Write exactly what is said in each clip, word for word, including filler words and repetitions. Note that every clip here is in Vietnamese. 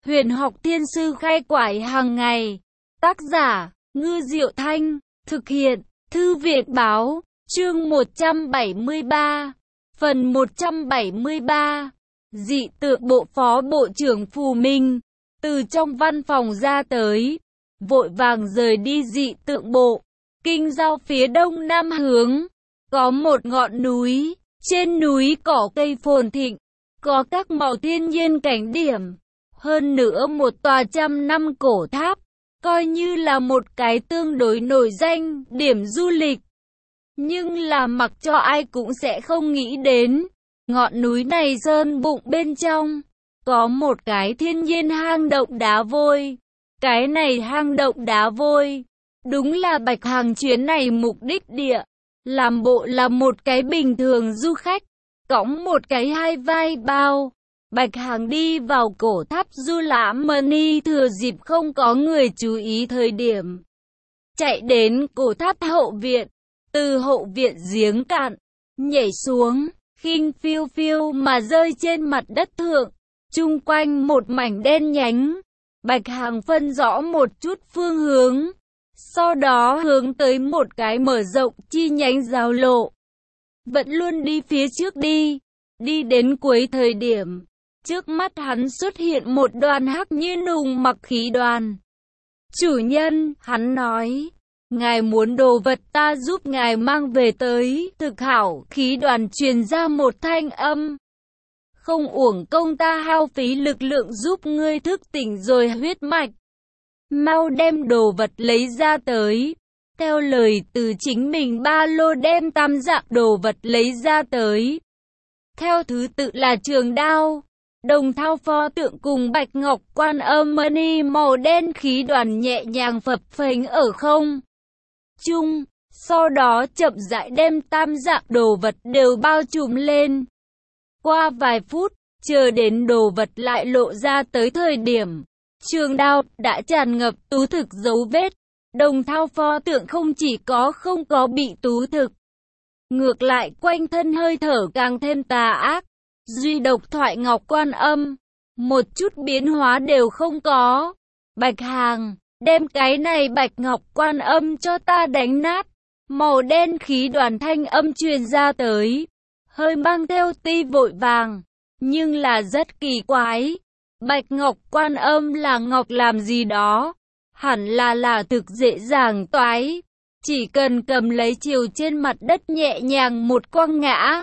Huyền học thiên sư khai quải hàng ngày. Tác giả, Ngư Diệu Thanh. Thực hiện, Thư viện Báo. Chương một trăm bảy mươi ba. Phần một trăm bảy mươi ba. Dị tượng bộ phó bộ trưởng Phù Minh. Từ trong văn phòng ra tới. Vội vàng rời đi dị tượng bộ. Kinh giao phía đông nam hướng. Có một ngọn núi. Trên núi cỏ cây phồn thịnh. Có các màu thiên nhiên cảnh điểm. Hơn nữa một tòa trăm năm cổ tháp. Coi như là một cái tương đối nổi danh, điểm du lịch. Nhưng là mặc cho ai cũng sẽ không nghĩ đến. Ngọn núi này sơn bụng bên trong. Có một cái thiên nhiên hang động đá vôi. Cái này hang động đá vôi. Đúng là Bạch Hằng chuyến này mục đích địa. Làm bộ là một cái bình thường du khách. Cõng một cái hai vai bao. Bạch Hằng đi vào cổ tháp Du Lãm Mani thừa dịp không có người chú ý thời điểm. Chạy đến cổ tháp hậu viện. Từ hậu viện giếng cạn. Nhảy xuống. Khinh phiêu phiêu mà rơi trên mặt đất thượng. Chung quanh một mảnh đen nhánh. Bạch Hằng phân rõ một chút phương hướng. Sau đó hướng tới một cái mở rộng chi nhánh giao lộ. Vẫn luôn đi phía trước đi. Đi đến cuối thời điểm. Trước mắt hắn xuất hiện một đoàn hắc như nùng mặc khí đoàn. Chủ nhân, hắn nói. Ngài muốn đồ vật ta giúp ngài mang về tới. Thực hảo, khí đoàn truyền ra một thanh âm. Không uổng công ta hao phí lực lượng giúp ngươi thức tỉnh rồi huyết mạch. Mau đem đồ vật lấy ra tới. Theo lời từ chính mình ba lô đem tam dạng đồ vật lấy ra tới. Theo thứ tự là trường đao, đồng thao pho tượng cùng bạch ngọc quan âm mani màu đen khí đoàn nhẹ nhàng phập phềnh ở không trung. Sau đó chậm rãi đem tam dạng đồ vật đều bao trùm lên. Qua vài phút, chờ đến đồ vật lại lộ ra tới thời điểm. Trường đao đã tràn ngập tú thực dấu vết. Đồng thao pho tượng không chỉ có không có bị tú thực. Ngược lại quanh thân hơi thở càng thêm tà ác. Duy độc thoại ngọc quan âm. Một chút biến hóa đều không có. Bạch Hằng, đem cái này bạch ngọc quan âm cho ta đánh nát. Màu đen khí đoàn thanh âm truyền ra tới. Hơi mang theo ti vội vàng. Nhưng là rất kỳ quái. Bạch ngọc quan âm là ngọc làm gì đó. Hẳn là là thực dễ dàng toái. Chỉ cần cầm lấy chiều trên mặt đất nhẹ nhàng một quăng ngã.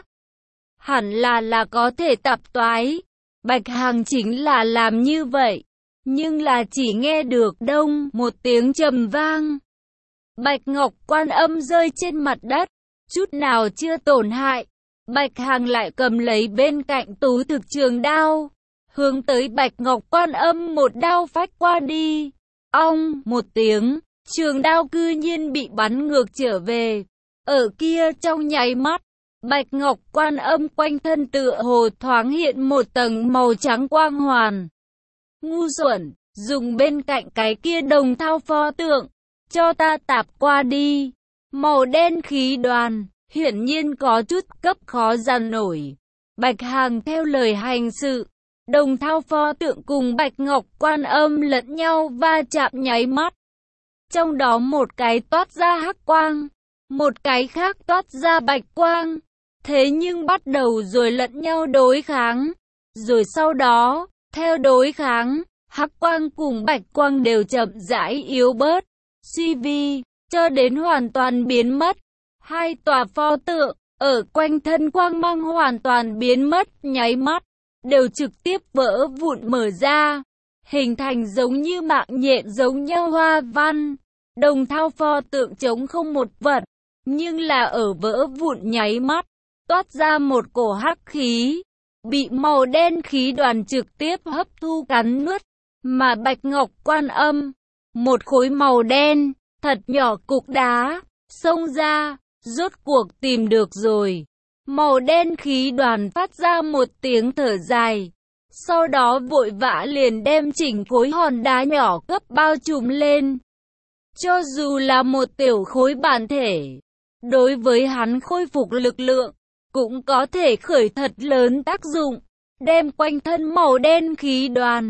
Hẳn là là có thể tập toái. Bạch Hằng chính là làm như vậy. Nhưng là chỉ nghe được đông một tiếng trầm vang. Bạch ngọc quan âm rơi trên mặt đất. Chút nào chưa tổn hại. Bạch Hằng lại cầm lấy bên cạnh tú thực trường đao. Hướng tới bạch ngọc quan âm một đao phách qua đi. Ong một tiếng. Trường đao cư nhiên bị bắn ngược trở về. Ở kia trong nháy mắt. Bạch ngọc quan âm quanh thân tựa hồ thoáng hiện một tầng màu trắng quang hoàn. Ngu xuẩn, dùng bên cạnh cái kia đồng thao pho tượng. Cho ta tạp qua đi. Màu đen khí đoàn. Hiển nhiên có chút cấp khó dằn nổi. Bạch Hằng theo lời hành sự. Đồng thao pho tượng cùng bạch ngọc quan âm lẫn nhau va chạm nháy mắt. Trong đó một cái toát ra hắc quang. Một cái khác toát ra bạch quang. Thế nhưng bắt đầu rồi lẫn nhau đối kháng. Rồi sau đó, theo đối kháng, hắc quang cùng bạch quang đều chậm rãi yếu bớt. Suy vi, cho đến hoàn toàn biến mất. Hai tòa pho tượng, ở quanh thân quang mang hoàn toàn biến mất, nháy mắt, đều trực tiếp vỡ vụn mở ra. Hình thành giống như mạng nhện giống nhau hoa văn. Đồng thao pho tượng trống không một vật. Nhưng là ở vỡ vụn nháy mắt. Toát ra một cổ hắc khí. Bị màu đen khí đoàn trực tiếp hấp thu cắn nuốt. Mà bạch ngọc quan âm. Một khối màu đen. Thật nhỏ cục đá. Xông ra. Rốt cuộc tìm được rồi. Màu đen khí đoàn phát ra một tiếng thở dài. Sau đó vội vã liền đem chỉnh khối hòn đá nhỏ cấp bao trùm lên. Cho dù là một tiểu khối bản thể, đối với hắn khôi phục lực lượng, cũng có thể khởi thật lớn tác dụng, đem quanh thân màu đen khí đoàn,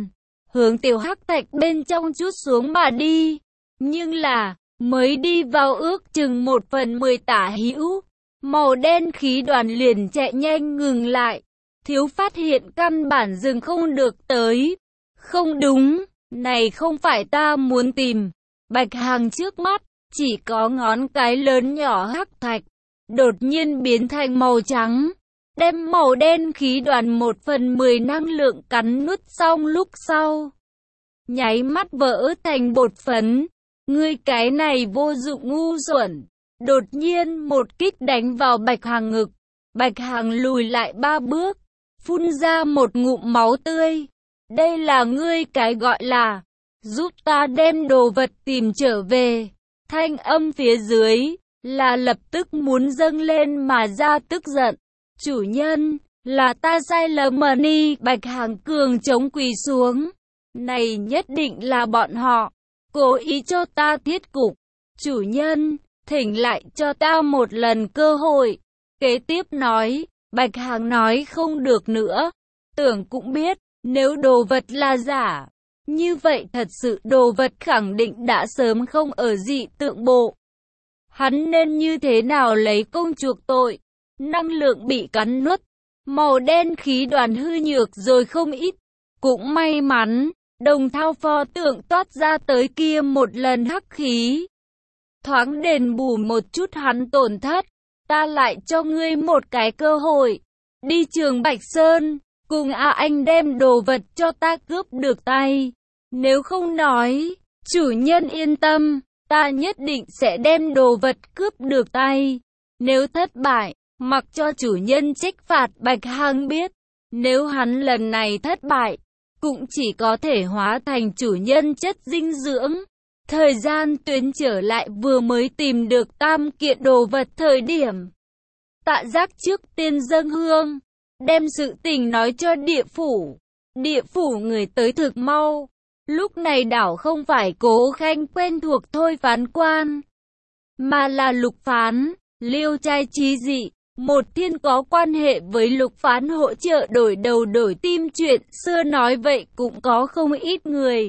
hướng tiểu hắc thạch bên trong chút xuống mà đi. Nhưng là, mới đi vào ước chừng một phần mười tả hữu, màu đen khí đoàn liền chạy nhanh ngừng lại. Thiếu phát hiện căn bản dừng không được tới. Không đúng, này không phải ta muốn tìm. Bạch Hằng trước mắt, chỉ có ngón cái lớn nhỏ hắc thạch, đột nhiên biến thành màu trắng, đem màu đen khí đoàn một phần mười năng lượng cắn nuốt xong lúc sau. Nháy mắt vỡ thành bột phấn, ngươi cái này vô dụng ngu xuẩn. Đột nhiên một kích đánh vào Bạch Hằng ngực, Bạch Hằng lùi lại ba bước, phun ra một ngụm máu tươi. Đây là ngươi cái gọi là, giúp ta đem đồ vật tìm trở về. Thanh âm phía dưới, là lập tức muốn dâng lên mà ra tức giận. Chủ nhân, là ta sai lầm mà ni. Bạch Hằng cường chống quỳ xuống. Này nhất định là bọn họ, cố ý cho ta thiết cục. Chủ nhân, thỉnh lại cho ta một lần cơ hội. Kế tiếp nói, Bạch Hằng nói không được nữa. Tưởng cũng biết, nếu đồ vật là giả, như vậy thật sự đồ vật khẳng định đã sớm không ở dị tượng bộ. Hắn nên như thế nào lấy công chuộc tội? Năng lượng bị cắn nuốt, màu đen khí đoàn hư nhược rồi không ít. Cũng may mắn, đồng thao pho tượng toát ra tới kia một lần hắc khí. Thoáng đền bù một chút hắn tổn thất, ta lại cho ngươi một cái cơ hội. Đi Trường Bạch Sơn, cùng A Anh đem đồ vật cho ta cướp được tay. Nếu không nói, chủ nhân yên tâm, ta nhất định sẽ đem đồ vật cướp được tay. Nếu thất bại, mặc cho chủ nhân trách phạt. Bạch Hằng biết, nếu hắn lần này thất bại, cũng chỉ có thể hóa thành chủ nhân chất dinh dưỡng. Thời gian tuyến trở lại vừa mới tìm được tam kiện đồ vật thời điểm. Tạ Giác trước tiên dâng hương, đem sự tình nói cho địa phủ. Địa phủ người tới thực mau. Lúc này đảo không phải Cố Khanh quen thuộc thôi phán quan, mà là Lục Phán, liêu trai trí dị. Một thiên có quan hệ với Lục Phán hỗ trợ đổi đầu đổi tim chuyện xưa nói vậy cũng có không ít người.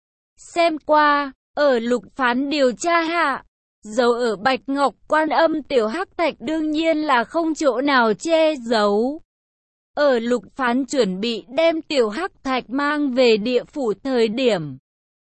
Xem qua, ở Lục Phán điều tra hạ, dấu ở Bạch Ngọc Quan Âm tiểu hắc thạch đương nhiên là không chỗ nào che giấu. Ở Lục Phán chuẩn bị đem tiểu hắc thạch mang về địa phủ thời điểm,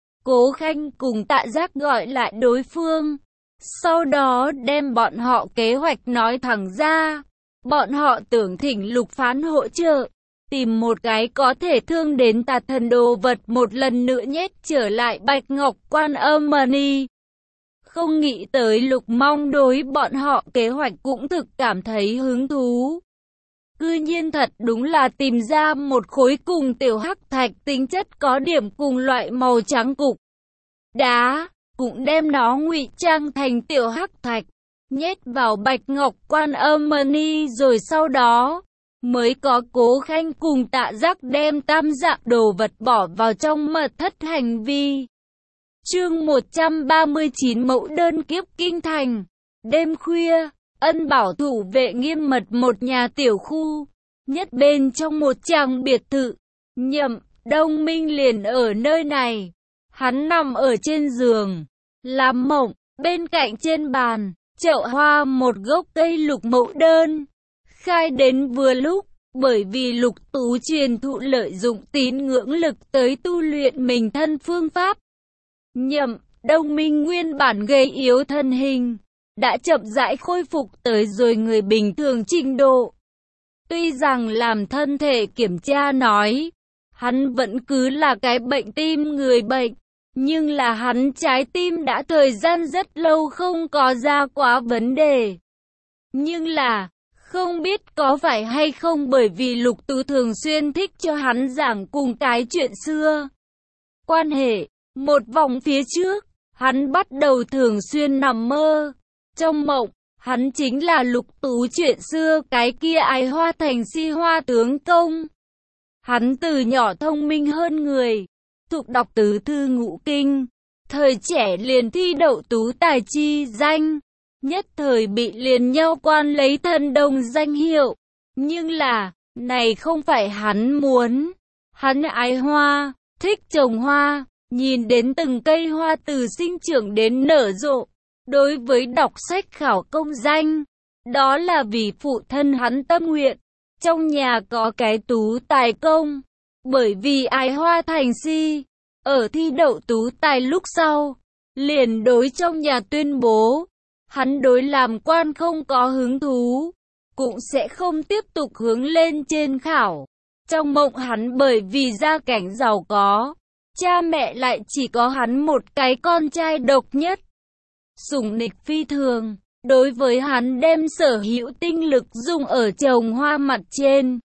Cố Khanh cùng Tạ Giác gọi lại đối phương, sau đó đem bọn họ kế hoạch nói thẳng ra. Bọn họ tưởng thỉnh Lục Phán hỗ trợ, tìm một cái có thể thương đến tà thần đồ vật một lần nữa nhét trở lại Bạch Ngọc Quan Âm Mani. Không nghĩ tới Lục Mong đối bọn họ kế hoạch cũng thực cảm thấy hứng thú. Cư nhiên thật đúng là tìm ra một khối cùng tiểu hắc thạch tính chất có điểm cùng loại màu trắng cục đá, cũng đem nó ngụy trang thành tiểu hắc thạch, nhét vào Bạch Ngọc Quan Âm Mani rồi sau đó mới có Cố Khanh cùng Tạ Giác đem tam dạng đồ vật bỏ vào trong mật thất hành vi. Chương một trăm ba mươi chín Mẫu đơn kiếp kinh thành. Đêm khuya, Ân Bảo thủ vệ nghiêm mật một nhà tiểu khu, nhất bên trong một tràng biệt thự. Nhậm Đông Minh liền ở nơi này. Hắn nằm ở trên giường, làm mộng, bên cạnh trên bàn, chậu hoa một gốc cây lục mẫu đơn. Khai đến vừa lúc, bởi vì Lục Tú truyền thụ lợi dụng tín ngưỡng lực tới tu luyện mình thân phương pháp. Nhậm Đông Minh nguyên bản gầy yếu thân hình, đã chậm rãi khôi phục tới rồi người bình thường trình độ. Tuy rằng làm thân thể kiểm tra nói, hắn vẫn cứ là cái bệnh tim người bệnh, nhưng là hắn trái tim đã thời gian rất lâu không có ra quá vấn đề. Nhưng là, không biết có phải hay không bởi vì Lục Tú thường xuyên thích cho hắn giảng cùng cái chuyện xưa. Quan hệ, một vòng phía trước, hắn bắt đầu thường xuyên nằm mơ. Trong mộng, hắn chính là Lục Tú chuyện xưa cái kia ái hoa thành si hoa tướng công. Hắn từ nhỏ thông minh hơn người, thuộc đọc tứ thư ngũ kinh, thời trẻ liền thi đậu tú tài chi danh, nhất thời bị liền nhau quan lấy thần đồng danh hiệu. Nhưng là, này không phải hắn muốn. Hắn ái hoa, thích trồng hoa, nhìn đến từng cây hoa từ sinh trưởng đến nở rộ. Đối với đọc sách khảo công danh, đó là vì phụ thân hắn tâm nguyện. Trong nhà có cái tú tài công, bởi vì ái hoa thành si. Ở thi đậu tú tài lúc sau, liền đối trong nhà tuyên bố, hắn đối làm quan không có hứng thú, cũng sẽ không tiếp tục hướng lên trên khảo. Trong mộng hắn bởi vì gia cảnh giàu có, cha mẹ lại chỉ có hắn một cái con trai độc nhất. Sủng nịch phi thường, đối với hắn đem sở hữu tinh lực dùng ở trồng hoa mặt trên.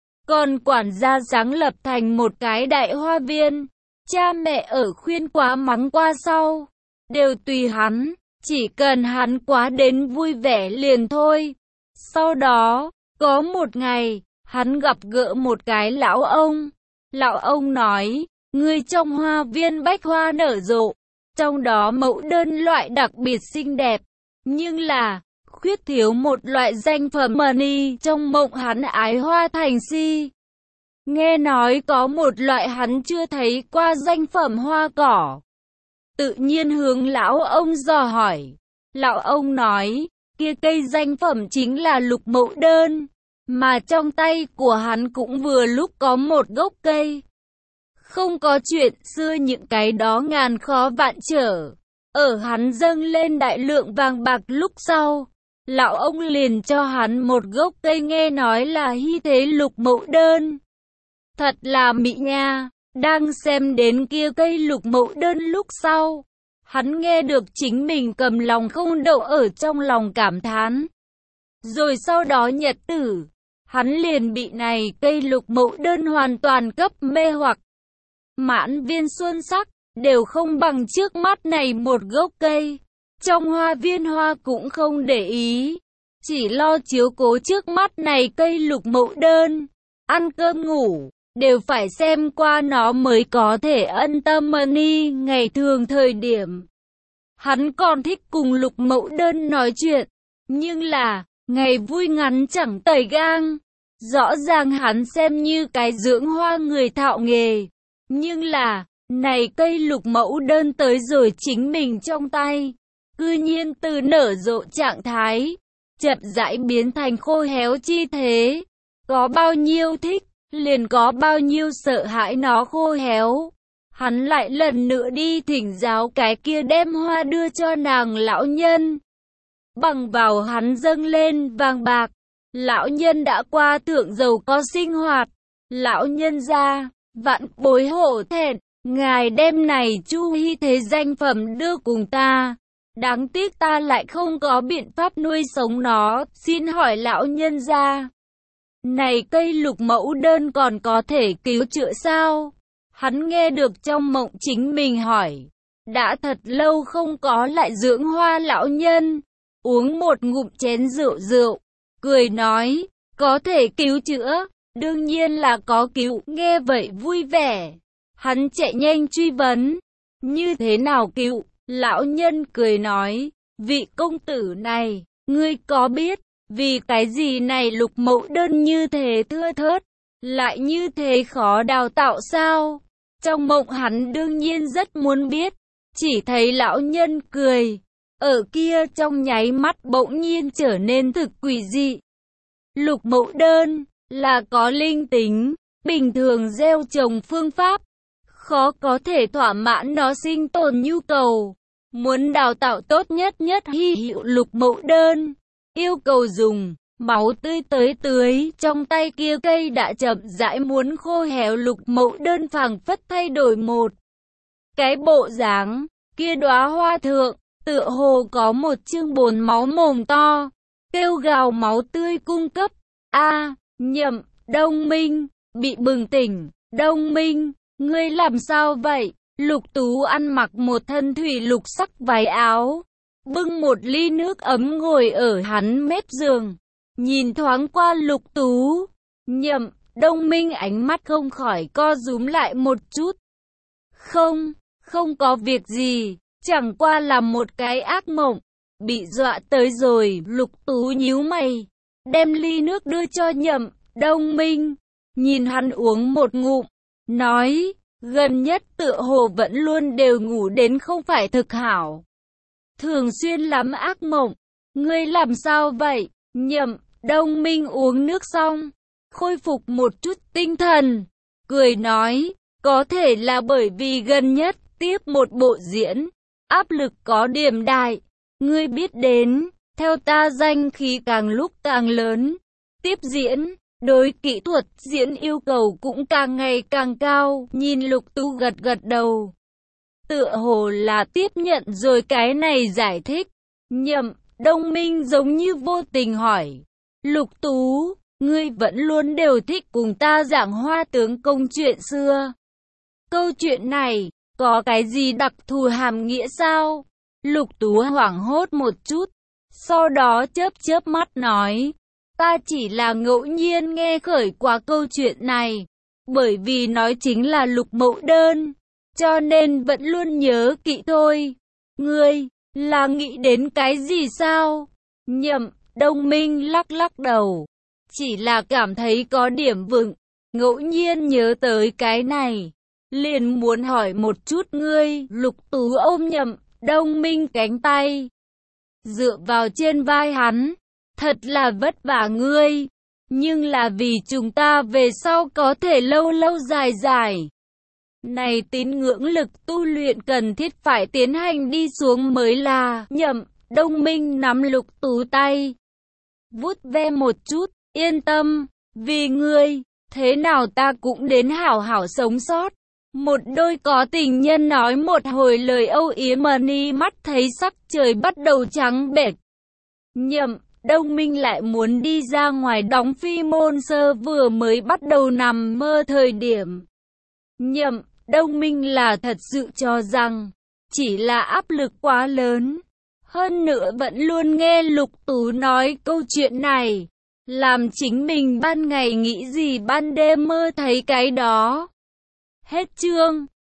Còn quản gia sáng lập thành một cái đại hoa viên, cha mẹ ở khuyên quá mắng qua sau, đều tùy hắn, chỉ cần hắn quá đến vui vẻ liền thôi. Sau đó, có một ngày, hắn gặp gỡ một cái lão ông. Lão ông nói, người trong hoa viên bách hoa nở rộ, trong đó mẫu đơn loại đặc biệt xinh đẹp, nhưng là khuyết thiếu một loại danh phẩm mani. Trong mộng hắn ái hoa thành si, nghe nói có một loại hắn chưa thấy qua danh phẩm hoa cỏ, tự nhiên hướng lão ông dò hỏi. Lão ông nói, kia cây danh phẩm chính là lục mẫu đơn, mà trong tay của hắn cũng vừa lúc có một gốc cây. Không có chuyện xưa những cái đó ngàn khó vạn trở, ở hắn dâng lên đại lượng vàng bạc lúc sau, lão ông liền cho hắn một gốc cây nghe nói là hy thế lục mẫu đơn. Thật là mỹ nha. Đang xem đến kia cây lục mẫu đơn lúc sau, hắn nghe được chính mình cầm lòng không đậu ở trong lòng cảm thán. Rồi sau đó nhật tử, hắn liền bị này cây lục mẫu đơn hoàn toàn cấp mê hoặc. Mãn viên xuân sắc, đều không bằng trước mắt này một gốc cây. Trong hoa viên hoa cũng không để ý, chỉ lo chiếu cố trước mắt này cây lục mẫu đơn. Ăn cơm ngủ, đều phải xem qua nó mới có thể ân tâm mani. Ngày thường thời điểm, hắn còn thích cùng lục mẫu đơn nói chuyện, nhưng là, ngày vui ngắn chẳng tẩy gang. Rõ ràng hắn xem như cái dưỡng hoa người thạo nghề, nhưng là, này cây lục mẫu đơn tới rồi chính mình trong tay, cư nhiên từ nở rộ trạng thái, chậm rãi biến thành khô héo chi thế. Có bao nhiêu thích, liền có bao nhiêu sợ hãi nó khô héo. Hắn lại lần nữa đi thỉnh giáo cái kia đem hoa đưa cho nàng lão nhân. Bằng vào hắn dâng lên vàng bạc, lão nhân đã qua thượng giàu có sinh hoạt. Lão nhân ra, vạn bối hổ thẹn, ngài đem này chu hy thế danh phẩm đưa cùng ta. Đáng tiếc ta lại không có biện pháp nuôi sống nó, xin hỏi lão nhân ra, này cây lục mẫu đơn còn có thể cứu chữa sao? Hắn nghe được trong mộng chính mình hỏi. Đã thật lâu không có lại dưỡng hoa lão nhân, uống một ngụm chén rượu rượu, cười nói, có thể cứu chữa, đương nhiên là có cứu. Nghe vậy vui vẻ, hắn chạy nhanh truy vấn, như thế nào cứu? Lão nhân cười nói, vị công tử này, ngươi có biết, vì cái gì này lục mẫu đơn như thế thưa thớt, lại như thế khó đào tạo sao? Trong mộng hắn đương nhiên rất muốn biết, chỉ thấy lão nhân cười, ở kia trong nháy mắt bỗng nhiên trở nên thực quỷ dị. Lục mẫu đơn, là có linh tính, bình thường gieo trồng phương pháp, khó có thể thỏa mãn nó sinh tồn nhu cầu. Muốn đào tạo tốt nhất nhất hy hữu lục mẫu đơn, yêu cầu dùng máu tươi tới tưới. Trong tay kia cây đã chậm rãi muốn khô héo, lục mẫu đơn phảng phất thay đổi một cái bộ dáng. Kia đóa hoa thượng, tựa hồ có một chương bồn máu mồm to, kêu gào máu tươi cung cấp. A, nhậm, Đông Minh, bị bừng tỉnh. Đông Minh, ngươi làm sao vậy? Lục Tú ăn mặc một thân thủy lục sắc váy áo, bưng một ly nước ấm ngồi ở hắn mép giường, nhìn thoáng qua Lục Tú. Nhậm, Đông Minh ánh mắt không khỏi co rúm lại một chút. Không, không có việc gì, chẳng qua là một cái ác mộng, bị dọa tới rồi. Lục Tú nhíu mày, đem ly nước đưa cho Nhậm, Đông Minh, nhìn hắn uống một ngụm, nói, gần nhất tựa hồ vẫn luôn đều ngủ đến không phải thực hảo. Thường xuyên lắm ác mộng. Ngươi làm sao vậy? Nhậm Đông Minh uống nước xong, khôi phục một chút tinh thần, cười nói, có thể là bởi vì gần nhất tiếp một bộ diễn, áp lực có điểm đại. Ngươi biết đến, theo ta danh khí càng lúc càng lớn, tiếp diễn, đối kỹ thuật diễn yêu cầu cũng càng ngày càng cao. Nhìn Lục Tú gật gật đầu, tựa hồ là tiếp nhận rồi cái này giải thích. Nhậm Đông Minh giống như vô tình hỏi, Lục Tú, ngươi vẫn luôn đều thích cùng ta giảng Hoa tướng công chuyện xưa. Câu chuyện này, có cái gì đặc thù hàm nghĩa sao? Lục Tú hoảng hốt một chút, sau đó chớp chớp mắt nói, ta chỉ là ngẫu nhiên nghe khởi qua câu chuyện này, bởi vì nói chính là Lục Mậu Đơn, cho nên vẫn luôn nhớ kỹ thôi. Ngươi, là nghĩ đến cái gì sao? Nhậm Đông Minh lắc lắc đầu, chỉ là cảm thấy có điểm vựng, ngẫu nhiên nhớ tới cái này, liền muốn hỏi một chút ngươi. Lục Tú ôm Nhậm Đông Minh cánh tay, dựa vào trên vai hắn, thật là vất vả ngươi, nhưng là vì chúng ta về sau có thể lâu lâu dài dài. Này tín ngưỡng lực tu luyện cần thiết phải tiến hành đi xuống mới là. Nhậm Đông Minh nắm Lục Tú tay, vuốt ve một chút, yên tâm, vì ngươi, thế nào ta cũng đến hảo hảo sống sót. Một đôi có tình nhân nói một hồi lời âu yếm mà ni mắt thấy sắc trời bắt đầu trắng bệch. Nhậm Đông Minh lại muốn đi ra ngoài đóng phi môn sơ vừa mới bắt đầu nằm mơ thời điểm. Nhậm Đông Minh là thật sự cho rằng, chỉ là áp lực quá lớn. Hơn nữa vẫn luôn nghe Lục Tú nói câu chuyện này, làm chính mình ban ngày nghĩ gì ban đêm mơ thấy cái đó. Hết chương.